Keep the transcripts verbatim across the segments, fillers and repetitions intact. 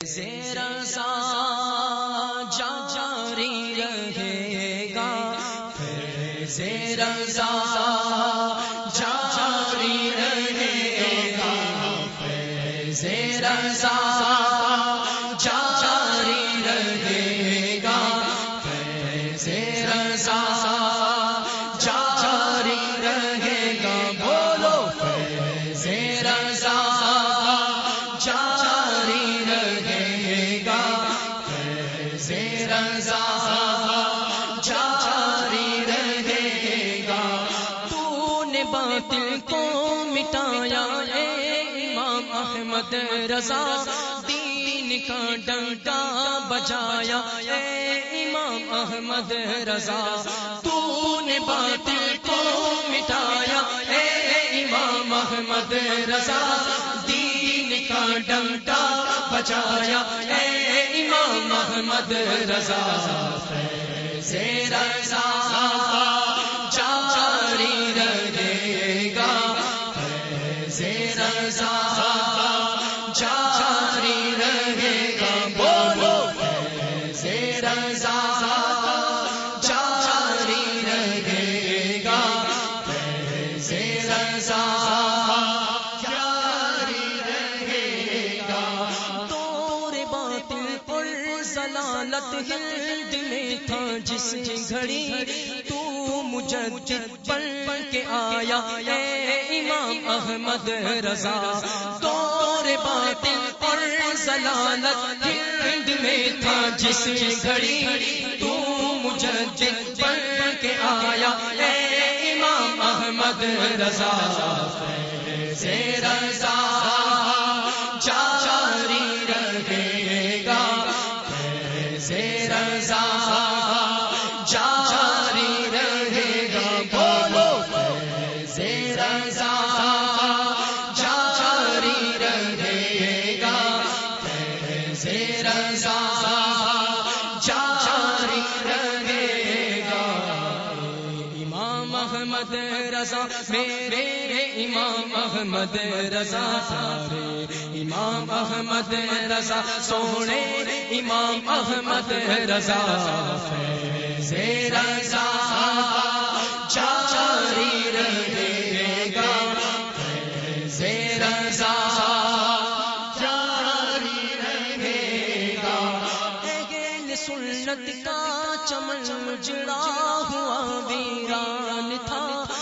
فیض رضا جاری رہے گا، فیض رضا جاری رہے گا، فیض رضا جاری رہے گا، فیض رضا جاری رہے گا، بولو فیض رضا جاری رہے گا، فیض رضا جاری رہے گا۔ تو نے باطل کو مٹایا اے امام احمد رضا، دین کا ڈنڈا بجایا اے امام احمد رضا، تو نے باطل کو مٹایا اے امام احمد رضا، دین کا ڈنڈا بجایا اے امام احمد رضا، فیض رضا جاری رہے گا، فیض رضا جاری رہے گا، بولو فیض رضا جاری رہے گا، فیض رضا جاری رہے گا۔ دور باطل پر ضلالت ہند میں تھا جس گھڑی، تو مجدد بن کے آیا اے امام احمد رضا، دور باطل پر ضلالت ہند میں تھا جس گھڑی، تو مجدد بن کے آیا اے امام احمد رضا، فیض رضا جاری رہے گا، فیض رضا جاری رہے گا، بولو فیض رضا جاری رہے گا، فیض رضا جاری رہے گا۔ امام احمد رضا میرے امام احمد رضا، سارے امام احمد رضا سونے امام احمد رضا، فیض رضا جاری رہے گا، فیض رضا جاری رہے گا۔ اہل سنت کا چمن اجڑا ہوا ویران تھا،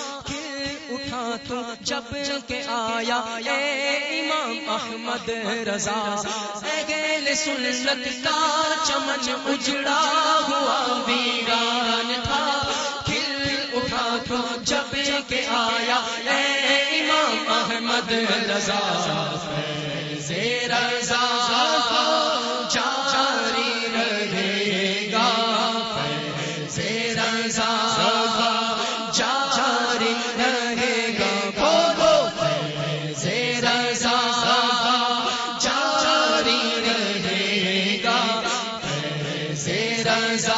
تو جب کے آیا اے امام احمد رضا، اہل سنت کا چمن اجڑا ہوا ویران تھا، کھل اٹھا تو جب کے آیا اے امام احمد رضا، فیض رضا جاری رہے گا، فیض رضا جاری رہے گا، بولو فیض رضا جاری رہے گا، فیض رضا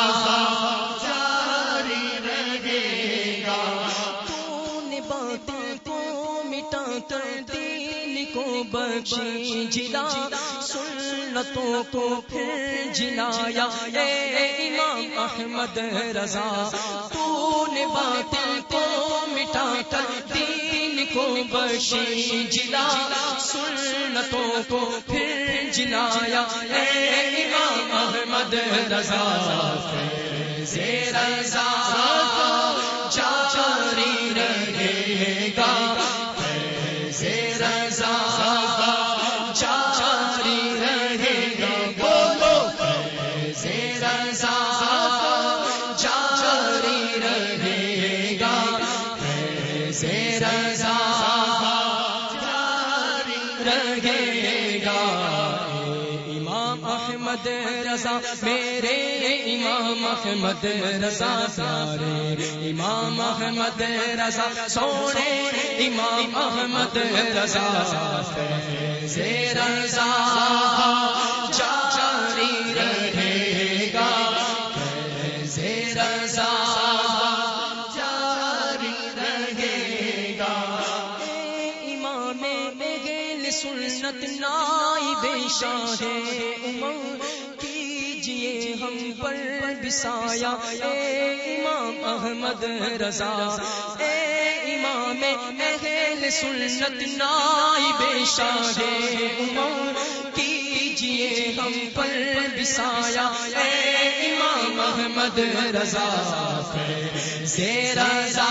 جاری رہے گا۔ تو نے باطل کو مٹا کر دین کو بخشی جلا، سنتوں کو پھر جلایا اے امام احمد رضا، تو نے باطل کو مٹا کر دین کو بخشی جلا، سنتوں کو پھر جلایا اے امام احمد رضا، فیض رضا جاری رہے گا، فیض رضا جاری رہے گا، بولو فیض رضا جاری رہے گا، فیض رضا جاری رہے گا۔ امام احمد رضا میرے امام احمد رضا، سارے امام احمد رضا سونے امام احمد رضا، فیض رضا جاری رہے گا، فیض رضا جاری رہے گا۔ اے امام سنت نائب شاہ امم کیجئے ہم پر بسایا اے امام احمد رضا اے امام اہل سنت نائب شاہ امم کیجئے ہم پر بسایا اے امام احمد رضا سے رضا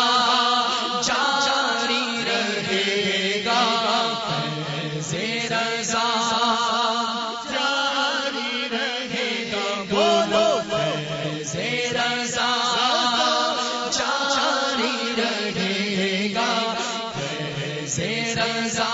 جاری رہے گا سے رضا جاری رہے گا بولو سے رضا جاری رہے گا سے رضا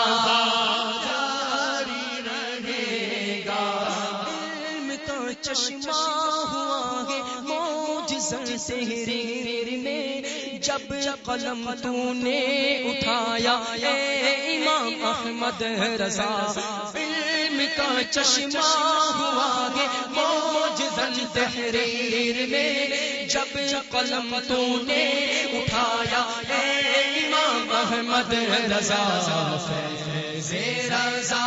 جاری رہے گا علم کا چشمہ ہوا ہے معجزہ تحریر میں جب قلم تو نے اٹھایا اے امام احمد رضا علم کا چشمہ ہوا ہے معجزہ تحریر میں جب قلم تو نے اٹھایا اے امام احمد رضا سے رضا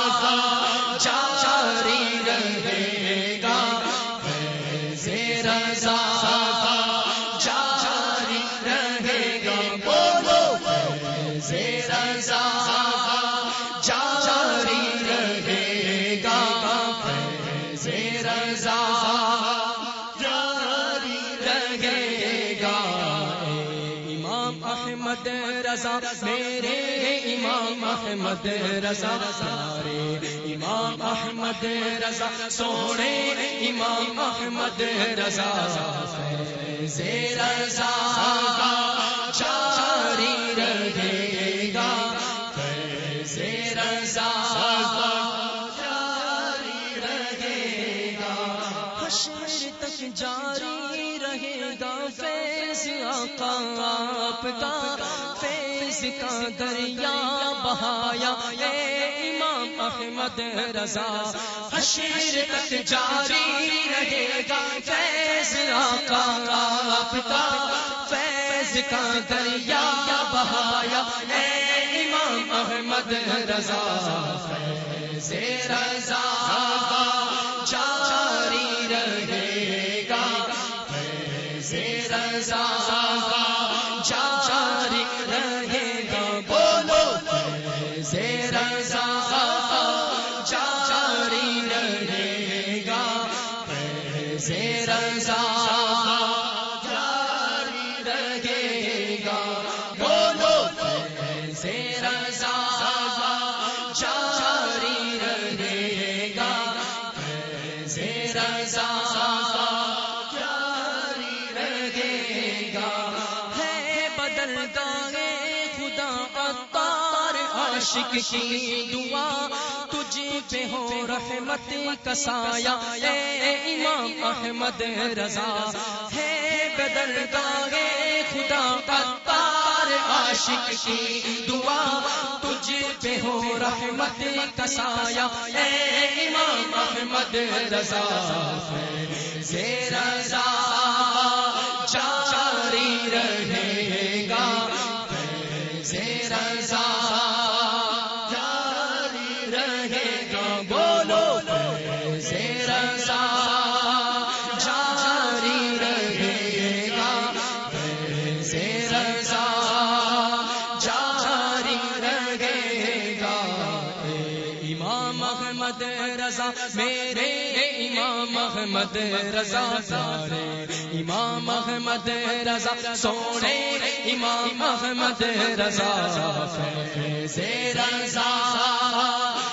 جاری رہے گا سے رضا جاری رہے گا بولو سے رضا جاری رہے گا سے رضا جاری رہے گا امام احمد رضا میرے امام احمد رضا سارے امام احمد رضا سونے امام احمد رضا سے رضا جاری رہے گا سے رضا جاری رہے گا حشر تک جاری رہے گا فیض آقا آپ کا فیض کا دریا بہایا اے امام احمد رضا حشر تک جاری رہے گا فیض آقا آپ کا فیض کا دریا بہایا اے امام احمد رضا سے رضا جاری رہے گا سے رضا جاری رہے گا بولو سے رضا جاری رہے گا سے رضا جاری رہے گا بولو سے رضا جاری رہے گا سے رضا جاری رہے گا ہے بدل گاہے خدا عطار عاشق کی دعا تجھ پہ ہو رحمت کا سایہ اے امام احمد رضا ہے بدل گاہے خدا عطار عاشق کی دعا تجھ پہ ہو رحمت کا سایہ اے امام احمد رضا سے رضا جاری رہے گا سے رضا جاری رہے گا بولو سے رضا جاری رہے گا سے رضا جاری رہے گا امام احمد رضا میرے امام احمد رضا سارے امام احمد رضا سونے امام احمد رضا سے رضا